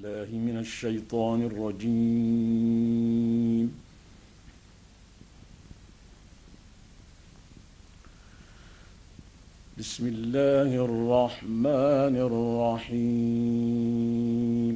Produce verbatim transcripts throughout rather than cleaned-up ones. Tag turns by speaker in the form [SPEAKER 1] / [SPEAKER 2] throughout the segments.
[SPEAKER 1] بالله من الشيطان الرجيم. بسم الله الرحمن الرحيم.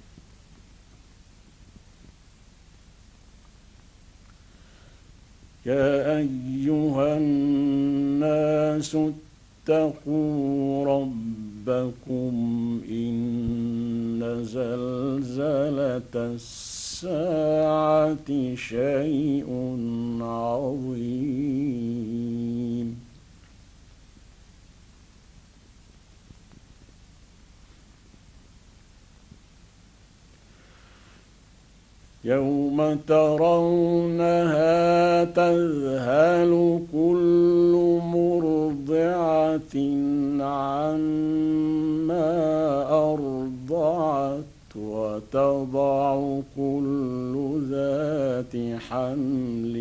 [SPEAKER 1] يا أيها الناس اتقوا ربكم إن زلزلة الساعة شيء عظيم. يوم ترونها تذهل كل مرضعة عما أرضعت وتضع كل ذات حمل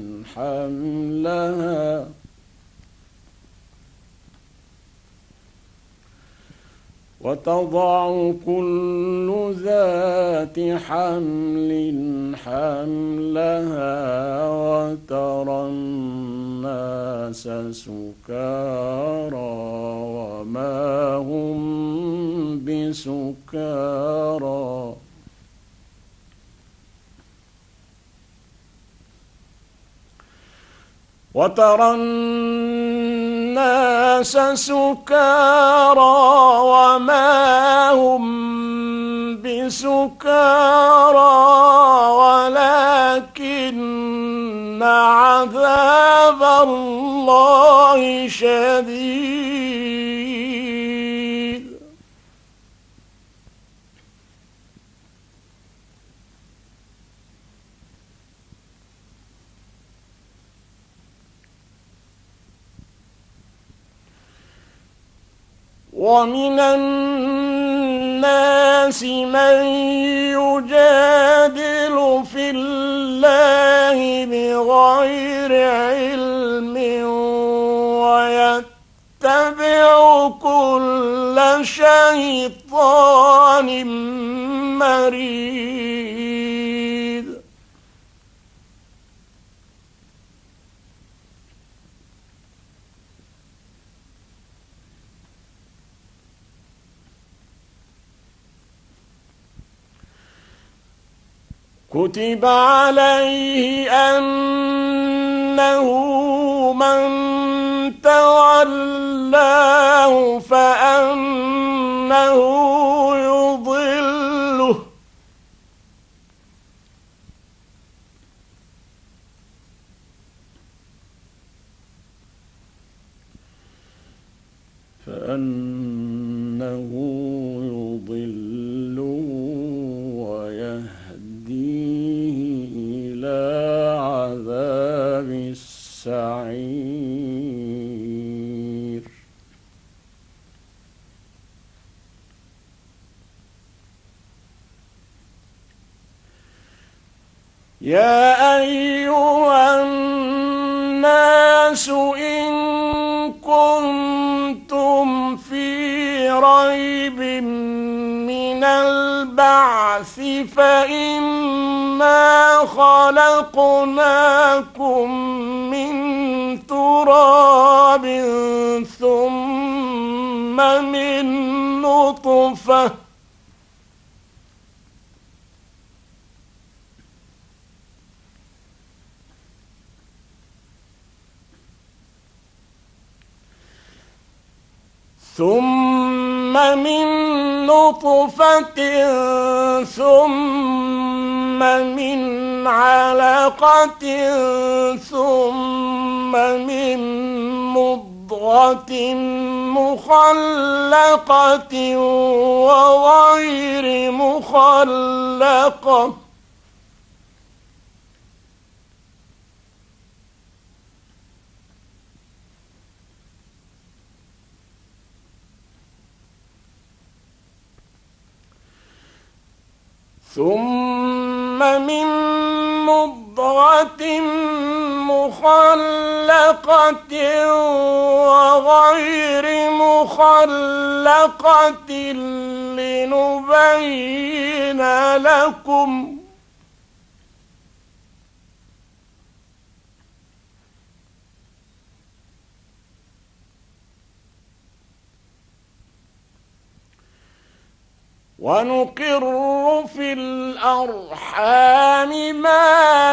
[SPEAKER 1] حملها وتضع كل ذات حمل حملها وترى الناس سكارى وما هم بسكارى وترى الناس سكارى وما هم بسكارى ولكن عذاب الله شديد. ومن الناس من يجادل في الله بغير علم ويتبع كل شيطان مريد. كتب عليه أنه من تولاه فأنه يضله فأنه يضله ويهديه إلى عذاب السعير. يا أيها الناس إن كنتم في ريب من البعث فإنا خلقناكم من تراب ثم من نطفة ثم من نطفة ثم من علقة ثم من مضغة مخلقة وغير مخلقة ثم من مضغة مخلقة وغير مخلقة لنبين أذن لكم ونقر في الأرحام ما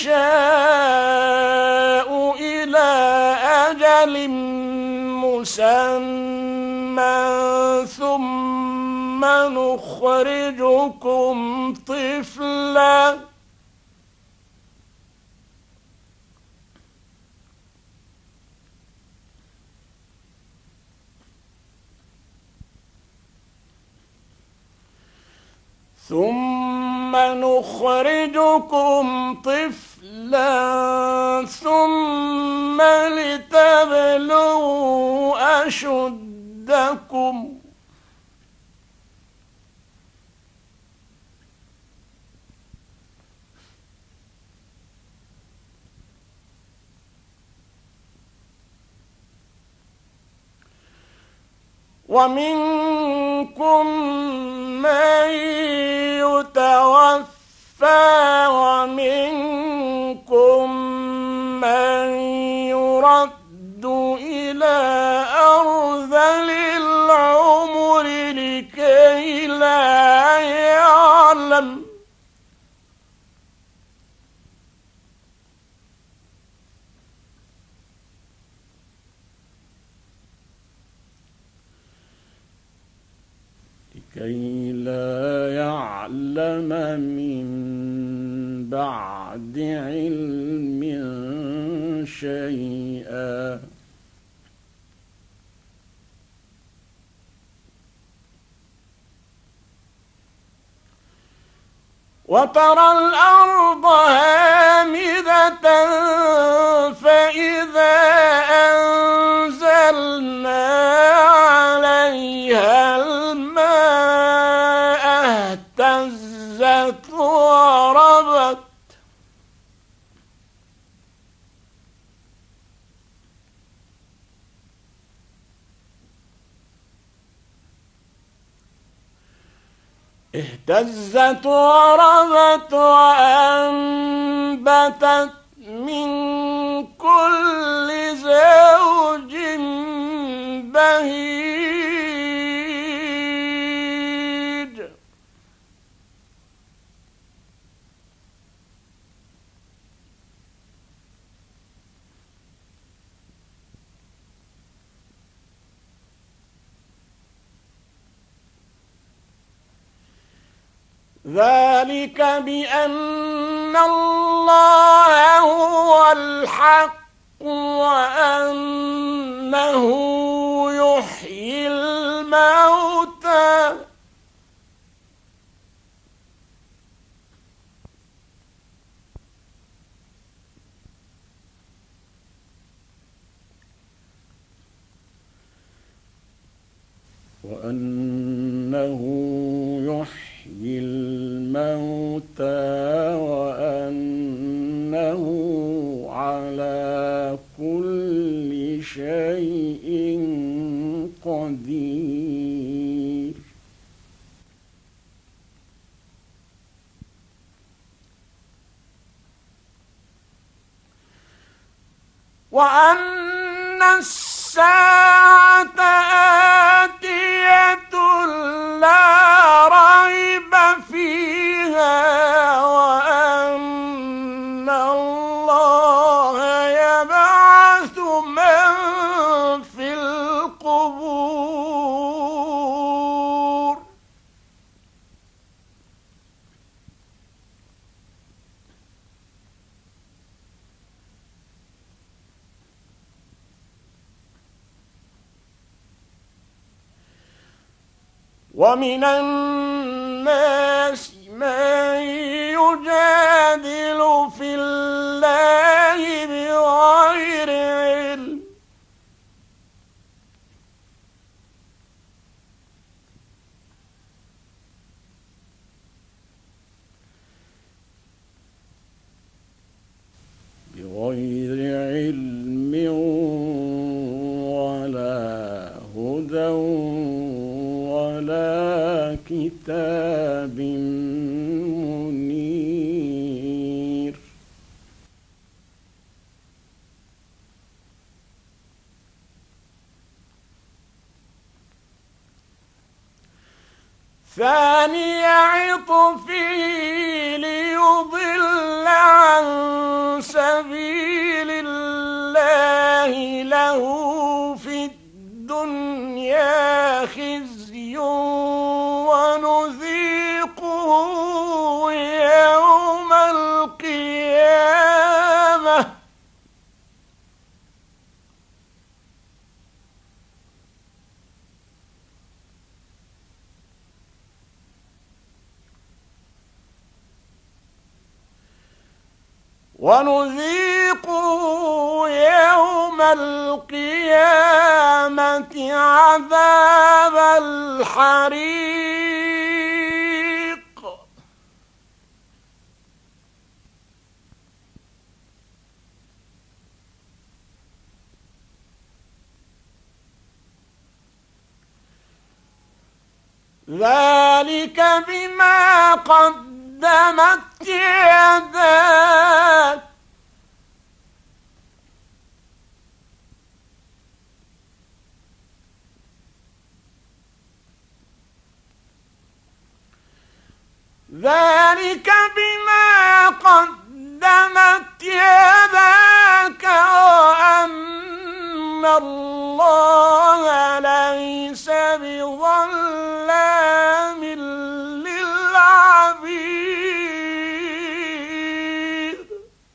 [SPEAKER 1] نشاء إلى أجل مسمى ثم نخرجكم طفلا ثم نخرجكم طفلا ثم لتبلغوا أشدكم ومنكم من يتوفى ومنكم من يرد إلى أرذل العمر لكي لا يعلم لكي لا يعلم من بعد علم شيئا وترى الأرض هامدة فإذا أنزلنا عليها الماء اهتزت وربت اهتزت وربت وأنبتت من كل زوج بهيج ذلك بأن الله هو الحق وأنه يحيي الموتى وأنه يحيي الموتى وأنه على كل شيء قدير وأن الساعة آتية لا ريب فيها وأن الله يبعث من في القبور ومن الناس من يجادل في الله بغير علم بغير علم ولا هدى ولا كتاب شهاب منير. ثاني عطفه ليضل عن سبيل الله له في الدنيا خزي ونذيقه يوم القيامة ونذيقه يوم القيامة عذاب الحريق. ذلك بما قدمت يداك ذلك بما قدمت يداك وأن الله ليس بظلام للعبيد.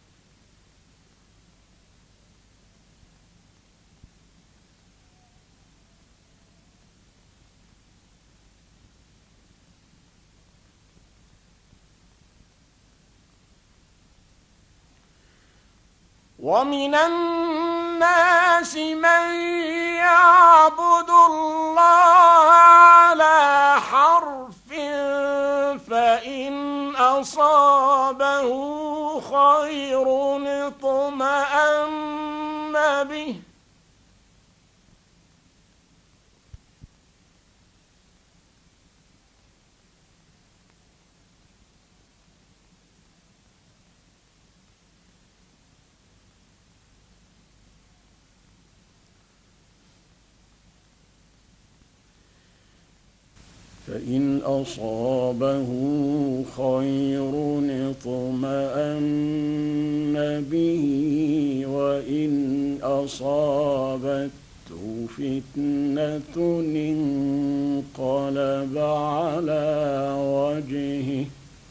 [SPEAKER 1] ومن الناس من يعبد الله على حرف فإن أصابه خير اطمأن به فإن أصابه خير اطمأن به وإن أصابته فتنة انقلب على وجهه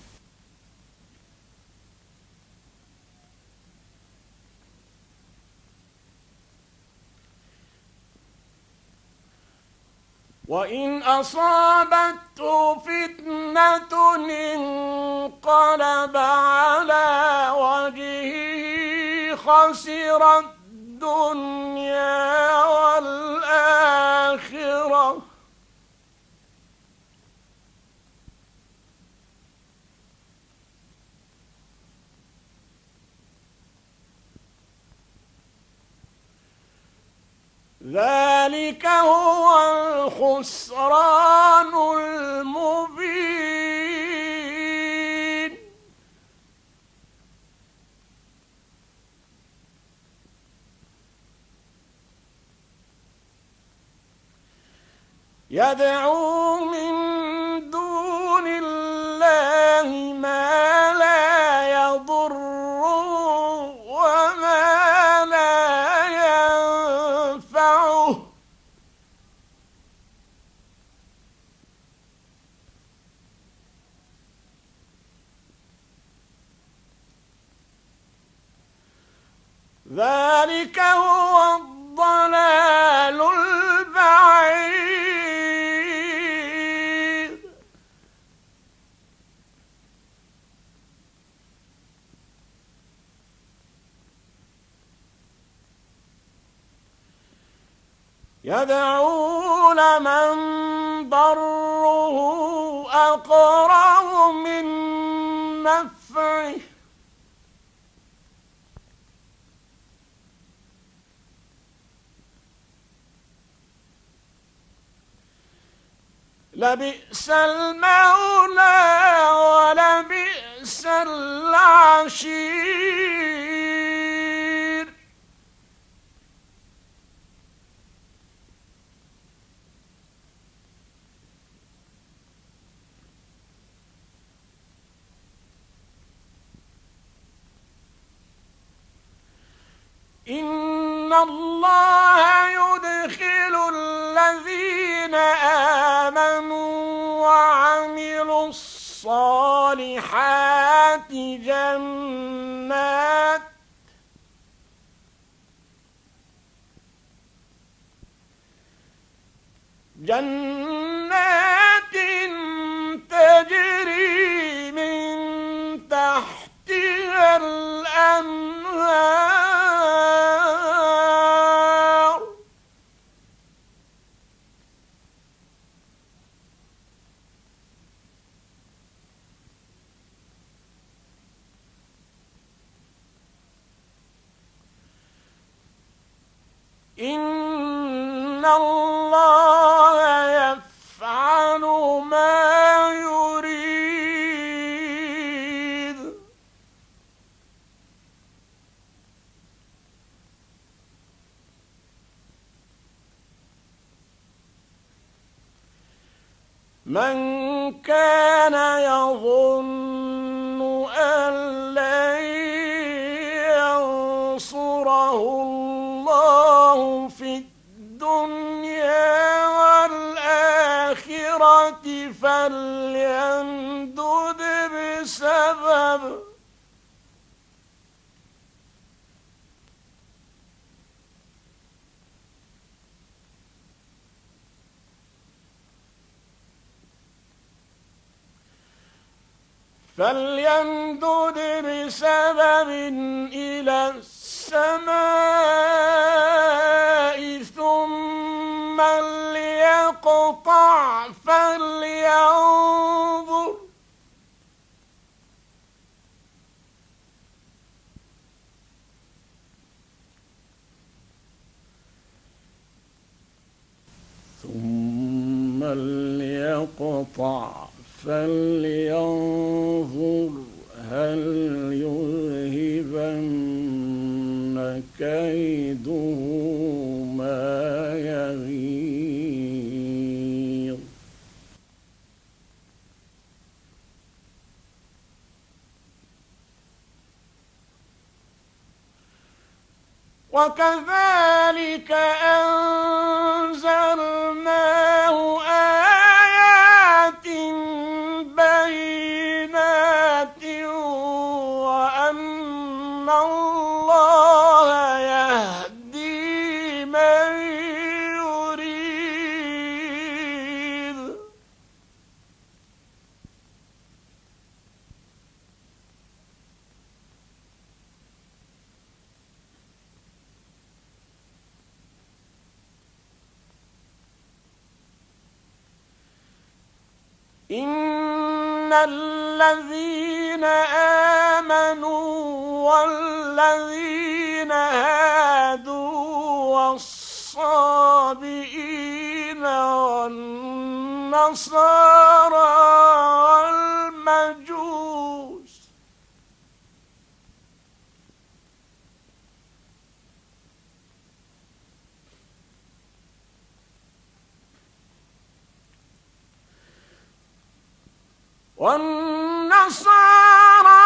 [SPEAKER 1] وإن أصابته فتنة انقلب على وجهه خسر الدنيا والآخرة ذلك هو الخسران المبين. يدعو من دون الله ما لا يضره وما لا ينفعه ذلك هو الضلال البعيد. يدعو لمن ضره أقرب من نفعه لبئس المولى ولبئس العشير. إن الله يدخل الذين آمنوا وعملوا الصالحات جنات جنات تجري من تحتها الأنهار إن الله يفعل ما يريد. من كان يظن أن لن ينصره الله في الدنيا والآخرة فليمدد بسبب فليمدد بسبب إلى السماء ثم ليقطع فلينظر ثم ليقطع فلينظر هل يذهبن كيده ما يغيظ. وكذلك أنزلناه آيات بينات وأن الله يهدي من يريد. إن الذين آمنوا والذين هادوا والصابئين والنصارى والمجوس والنصارى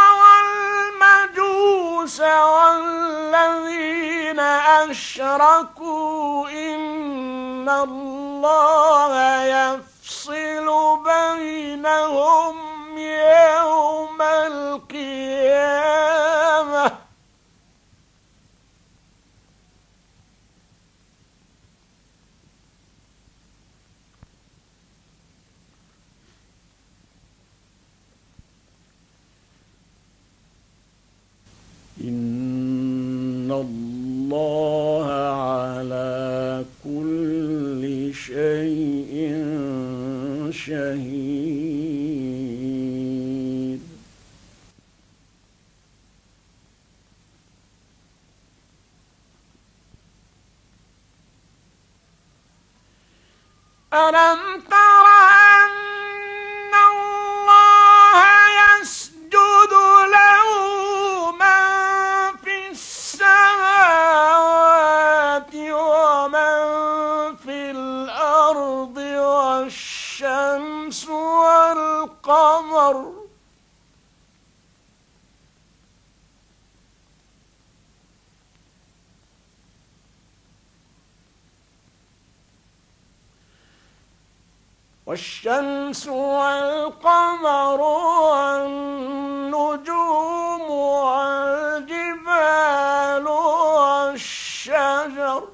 [SPEAKER 1] والمجوس والذين أشركوا إن الله يفصل بينهم يوم القيامة إن الله على كل شيء شهيد. ألم تر والقمر والشمس والقمر والنجوم والجبال والشجر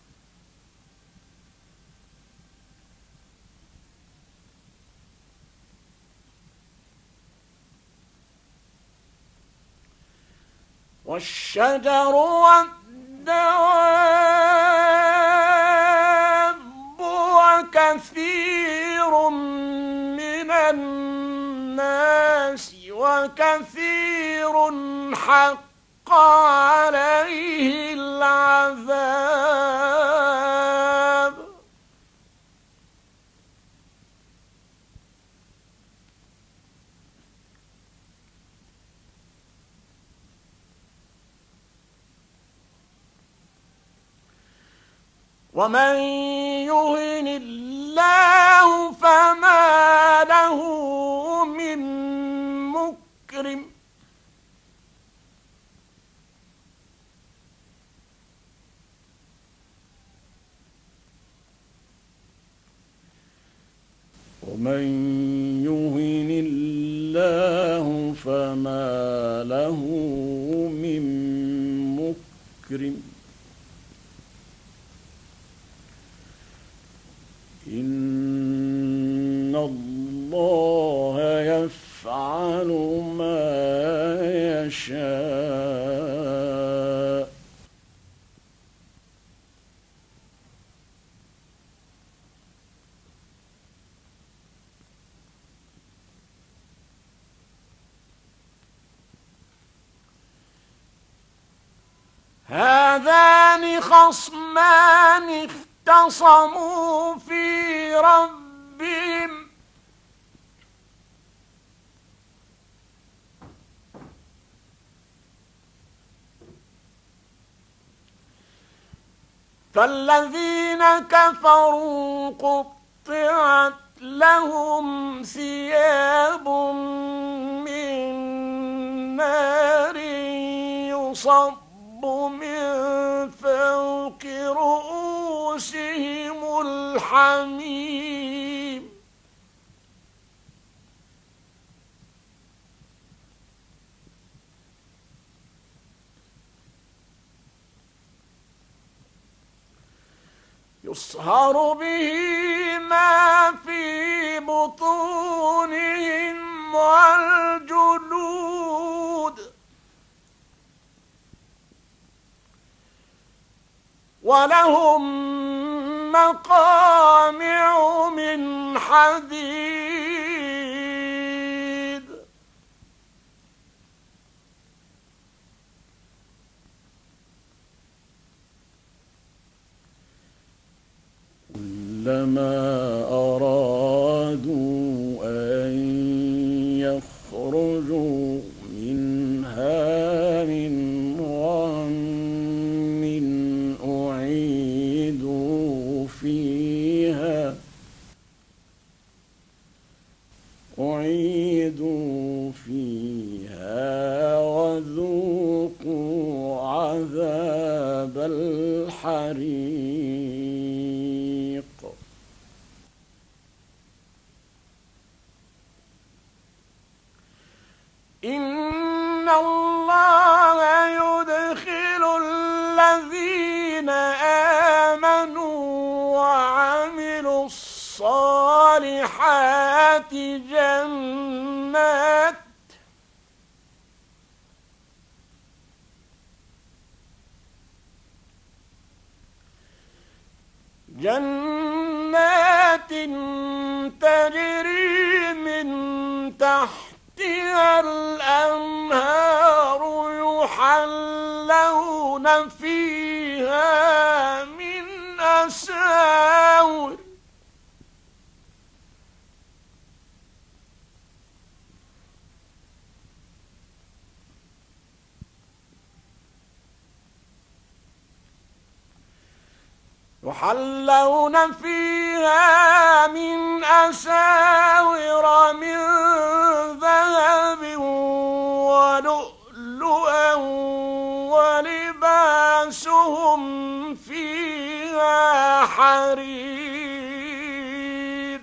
[SPEAKER 1] والشجر والدواب وكثير من الناس وكثير حق عليه العذاب ومن يهن الله فما له من مكرم ومن يهن الله فما له من مكرم إن الله يفعل ما يشاء هذان خصمان اختصموا في ربهم فالذين كفروا قطعت لهم ثياب من نار يصب من فوق رؤوسهم الحميم يصهر به ما في بطونهم والجلود ولهم مقامع من حديد كلما أرادوا أن يخرجوا منها من غم أعيدوا فيها أعيدوا فيها وذوقوا عذاب الحريق إن الله يدخل الذين آمنوا وعملوا الصالحات جنات جنات تجري من تحتها الأنهار يحلون فيها من أساور يحلون فيها فيها من أساور من ذهب ولؤلؤا ولباسهم فيها حرير.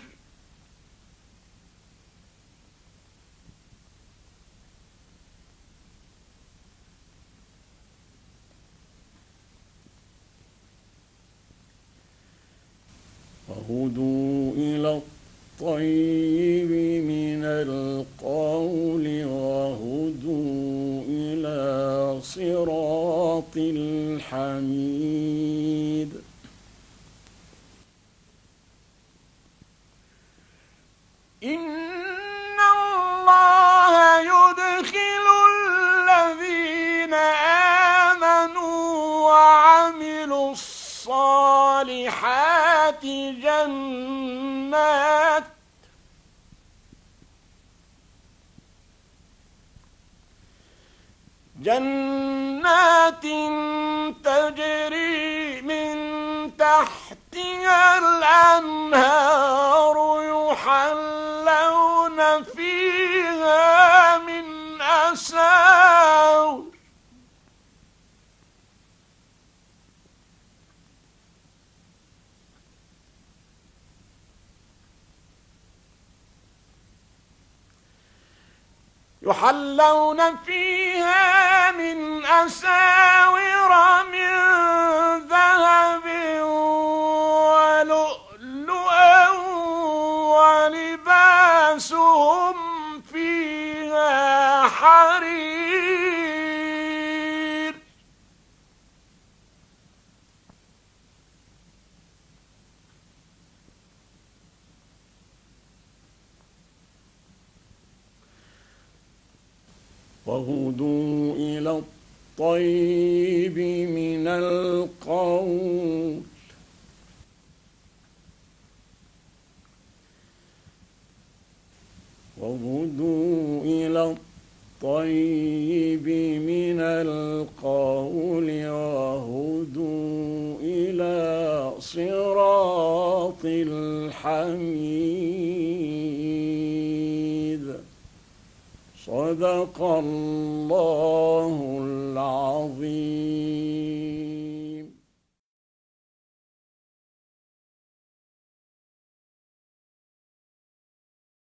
[SPEAKER 1] وهدوا إلى الطيب من القول وهدوا إلى صراط الحميد. إن الله يدخل الذين آمنوا وعملوا الصالحات جنات جنات تجري من تحتها الأنهار يحلون فيها من أساور يحلون فيها من أساور من ذهب ولؤلؤا ولباسهم فيها حرير. وهدوا إلى الطيب من القول وهدوا إلى الطيب من القول وهدوا إلى صراط الحميد. صدق الله العظيم.